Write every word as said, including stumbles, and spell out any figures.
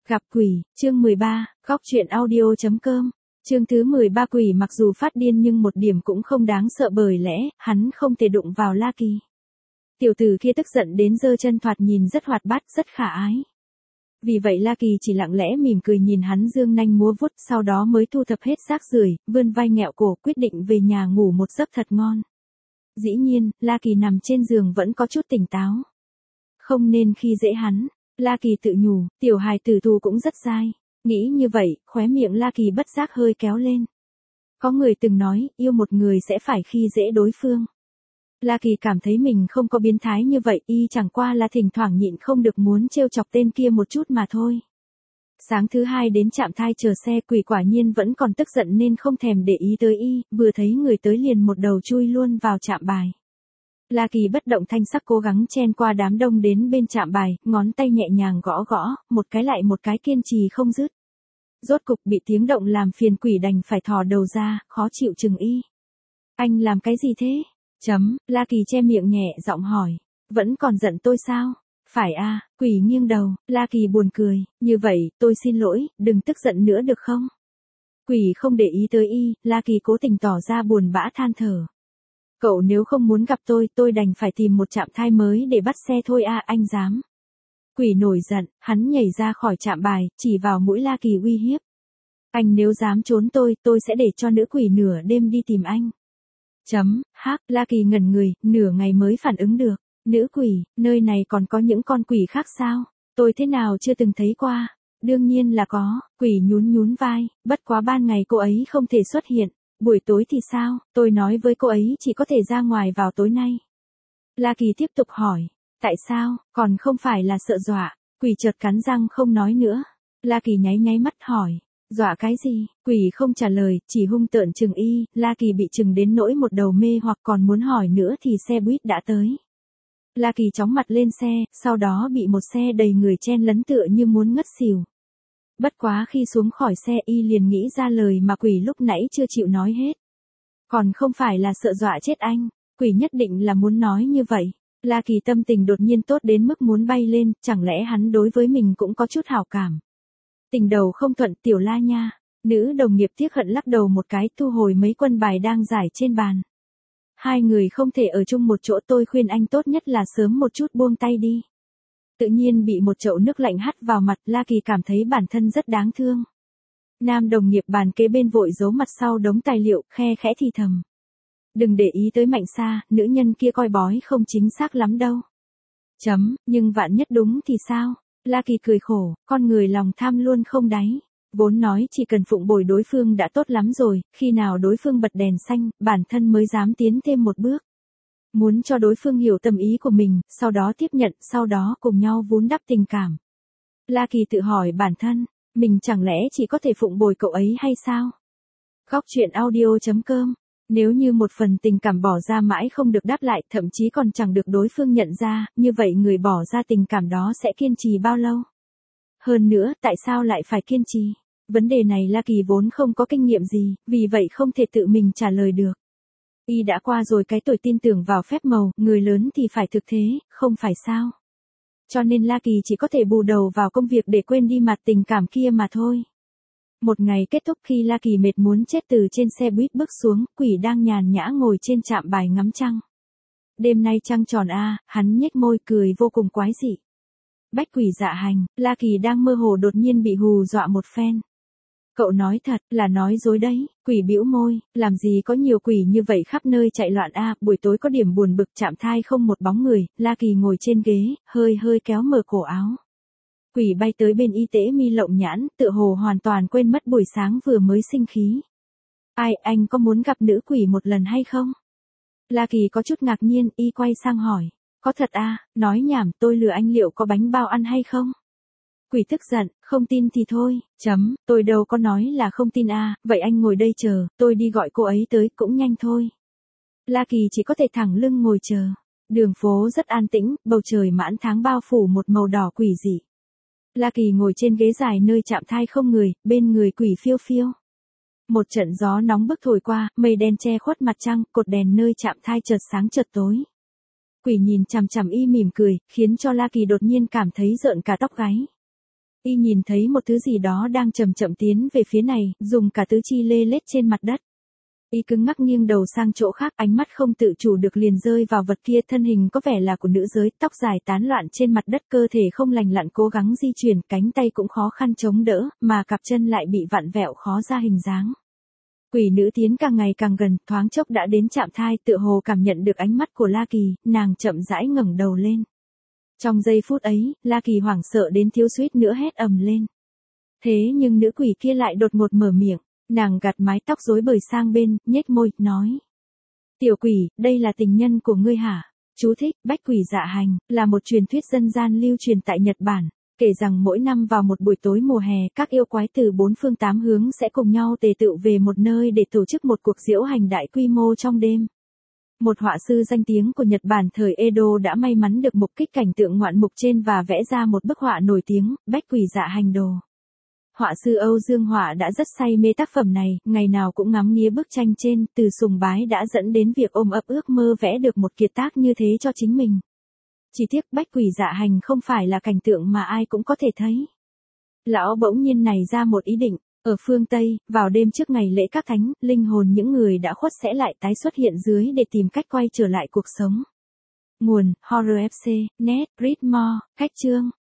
Gặp quỷ, chương mười ba, góc truyện audio chấm com. Chương thứ mười ba quỷ mặc dù phát điên nhưng một điểm cũng không đáng sợ bởi lẽ, hắn không thể đụng vào La Kỳ. Tiểu tử kia tức giận đến giơ chân thoạt nhìn rất hoạt bát, rất khả ái. Vì vậy La Kỳ chỉ lặng lẽ mỉm cười nhìn hắn dương nanh múa vuốt, sau đó mới thu thập hết rác rưởi, vươn vai nghẹo cổ quyết định về nhà ngủ một giấc thật ngon. Dĩ nhiên, La Kỳ nằm trên giường vẫn có chút tỉnh táo. Không nên khi dễ hắn. La Kỳ tự nhủ, tiểu hài tử thù cũng rất dai. Nghĩ như vậy, khóe miệng La Kỳ bất giác hơi kéo lên. Có người từng nói, yêu một người sẽ phải khi dễ đối phương. La Kỳ cảm thấy mình không có biến thái như vậy, y chẳng qua là thỉnh thoảng nhịn không được muốn trêu chọc tên kia một chút mà thôi. Sáng thứ hai đến trạm thai chờ xe, quỷ quả nhiên vẫn còn tức giận nên không thèm để ý tới y, vừa thấy người tới liền một đầu chui luôn vào trạm bài. La Kỳ bất động thanh sắc cố gắng chen qua đám đông đến bên trạm bài, ngón tay nhẹ nhàng gõ gõ, một cái lại một cái kiên trì không dứt. Rốt cục bị tiếng động làm phiền quỷ đành phải thò đầu ra, khó chịu chừng y. Anh làm cái gì thế? Chấm, La Kỳ che miệng nhẹ giọng hỏi. Vẫn còn giận tôi sao? Phải à, quỷ nghiêng đầu, La Kỳ buồn cười, như vậy, tôi xin lỗi, đừng tức giận nữa được không? Quỷ không để ý tới y, La Kỳ cố tình tỏ ra buồn bã than thở. Cậu nếu không muốn gặp tôi, tôi đành phải tìm một trạm thai mới để bắt xe thôi à, anh dám. Quỷ nổi giận, hắn nhảy ra khỏi trạm bài, chỉ vào mũi La Kỳ uy hiếp. Anh nếu dám trốn tôi, tôi sẽ để cho nữ quỷ nửa đêm đi tìm anh. Chấm, hắc, La Kỳ ngẩn người, nửa ngày mới phản ứng được. Nữ quỷ, nơi này còn có những con quỷ khác sao? Tôi thế nào chưa từng thấy qua? Đương nhiên là có, quỷ nhún nhún vai, bất quá ban ngày cô ấy không thể xuất hiện. Buổi tối thì sao, tôi nói với cô ấy chỉ có thể ra ngoài vào tối nay. La Kỳ tiếp tục hỏi, tại sao, còn không phải là sợ dọa, quỷ chợt cắn răng không nói nữa. La Kỳ nháy nháy mắt hỏi, dọa cái gì, quỷ không trả lời, chỉ hung tợn chừng y, La Kỳ bị chừng đến nỗi một đầu mê hoặc còn muốn hỏi nữa thì xe buýt đã tới. La Kỳ chóng mặt lên xe, sau đó bị một xe đầy người chen lấn tựa như muốn ngất xỉu. Bất quá khi xuống khỏi xe y liền nghĩ ra lời mà quỷ lúc nãy chưa chịu nói hết. Còn không phải là sợ dọa chết anh, quỷ nhất định là muốn nói như vậy. La Kỳ tâm tình đột nhiên tốt đến mức muốn bay lên, chẳng lẽ hắn đối với mình cũng có chút hảo cảm. Tình đầu không thuận tiểu La nha, nữ đồng nghiệp tiếc hận lắc đầu một cái thu hồi mấy quân bài đang rải trên bàn. Hai người không thể ở chung một chỗ, tôi khuyên anh tốt nhất là sớm một chút buông tay đi. Tự nhiên bị một chậu nước lạnh hắt vào mặt, La Kỳ cảm thấy bản thân rất đáng thương. Nam đồng nghiệp bàn kế bên vội giấu mặt sau đống tài liệu, khe khẽ thì thầm. Đừng để ý tới Mạnh Sa, nữ nhân kia coi bói không chính xác lắm đâu. Chấm, nhưng vạn nhất đúng thì sao? La Kỳ cười khổ, con người lòng tham luôn không đáy. Vốn nói chỉ cần phụng bồi đối phương đã tốt lắm rồi, khi nào đối phương bật đèn xanh, bản thân mới dám tiến thêm một bước. Muốn cho đối phương hiểu tâm ý của mình, sau đó tiếp nhận, sau đó cùng nhau vun đắp tình cảm. La Kỳ tự hỏi bản thân, mình chẳng lẽ chỉ có thể phụng bồi cậu ấy hay sao? Góc truyện audio chấm com. Nếu như một phần tình cảm bỏ ra mãi không được đáp lại, thậm chí còn chẳng được đối phương nhận ra, như vậy người bỏ ra tình cảm đó sẽ kiên trì bao lâu? Hơn nữa, tại sao lại phải kiên trì? Vấn đề này La Kỳ vốn không có kinh nghiệm gì, vì vậy không thể tự mình trả lời được. Y đã qua rồi cái tuổi tin tưởng vào phép màu, người lớn thì phải thực thế, không phải sao? Cho nên La Kỳ chỉ có thể bù đầu vào công việc để quên đi mặt tình cảm kia mà thôi. Một ngày kết thúc khi La Kỳ mệt muốn chết từ trên xe buýt bước xuống, quỷ đang nhàn nhã ngồi trên trạm bài ngắm trăng. Đêm nay trăng tròn a, hắn nhếch môi cười vô cùng quái dị. Bách quỷ dạ hành, La Kỳ đang mơ hồ đột nhiên bị hù dọa một phen. Cậu nói thật, là nói dối đấy, quỷ bĩu môi, làm gì có nhiều quỷ như vậy khắp nơi chạy loạn a, buổi tối có điểm buồn bực trạm thai không một bóng người, La Kỳ ngồi trên ghế, hơi hơi kéo mở cổ áo. Quỷ bay tới bên y tế mi lộng nhãn, tựa hồ hoàn toàn quên mất buổi sáng vừa mới sinh khí. Ai, anh có muốn gặp nữ quỷ một lần hay không? La Kỳ có chút ngạc nhiên, y quay sang hỏi. Có thật à, nói nhảm, tôi lừa anh liệu có bánh bao ăn hay không? Quỷ tức giận, không tin thì thôi, chấm, tôi đâu có nói là không tin à, vậy anh ngồi đây chờ, tôi đi gọi cô ấy tới, cũng nhanh thôi. La Kỳ chỉ có thể thẳng lưng ngồi chờ. Đường phố rất an tĩnh, bầu trời mãn tháng bao phủ một màu đỏ quỷ dị. La Kỳ ngồi trên ghế dài nơi trạm thai không người, bên người quỷ phiêu phiêu. Một trận gió nóng bức thổi qua, mây đen che khuất mặt trăng, cột đèn nơi trạm thai chợt sáng chợt tối. Quỷ nhìn chằm chằm y mỉm cười, khiến cho La Kỳ đột nhiên cảm thấy rợn cả tóc gáy. Y nhìn thấy một thứ gì đó đang chậm chậm tiến về phía này, dùng cả tứ chi lê lết trên mặt đất. Y cứng ngắc nghiêng đầu sang chỗ khác, ánh mắt không tự chủ được liền rơi vào vật kia, thân hình có vẻ là của nữ giới, tóc dài tán loạn trên mặt đất, cơ thể không lành lặn cố gắng di chuyển, cánh tay cũng khó khăn chống đỡ, mà cặp chân lại bị vặn vẹo khó ra hình dáng. Quỷ nữ tiến càng ngày càng gần, thoáng chốc đã đến trạm thai, tựa hồ cảm nhận được ánh mắt của La Kỳ, nàng chậm rãi ngẩng đầu lên. Trong giây phút ấy, La Kỳ hoảng sợ đến thiếu suýt nữa hét ầm lên. Thế nhưng nữ quỷ kia lại đột ngột mở miệng, nàng gạt mái tóc rối bời sang bên, nhếch môi, nói. Tiểu quỷ, đây là tình nhân của ngươi hả? Chú thích, bách quỷ dạ hành, là một truyền thuyết dân gian lưu truyền tại Nhật Bản, kể rằng mỗi năm vào một buổi tối mùa hè, các yêu quái từ bốn phương tám hướng sẽ cùng nhau tề tựu về một nơi để tổ chức một cuộc diễu hành đại quy mô trong đêm. Một họa sư danh tiếng của Nhật Bản thời Edo đã may mắn được mục kích cảnh tượng ngoạn mục trên và vẽ ra một bức họa nổi tiếng, Bách Quỷ Dạ Hành Đồ. Họa sư Âu Dương Họa đã rất say mê tác phẩm này, ngày nào cũng ngắm nghía bức tranh trên, từ sùng bái đã dẫn đến việc ôm ấp ước mơ vẽ được một kiệt tác như thế cho chính mình. Chỉ tiếc Bách Quỷ Dạ Hành không phải là cảnh tượng mà ai cũng có thể thấy. Lão bỗng nhiên nảy ra một ý định. Ở phương Tây, vào đêm trước ngày lễ các thánh, linh hồn những người đã khuất sẽ lại tái xuất hiện dưới để tìm cách quay trở lại cuộc sống. Nguồn, Horror ép xê, net, read more, cách chương.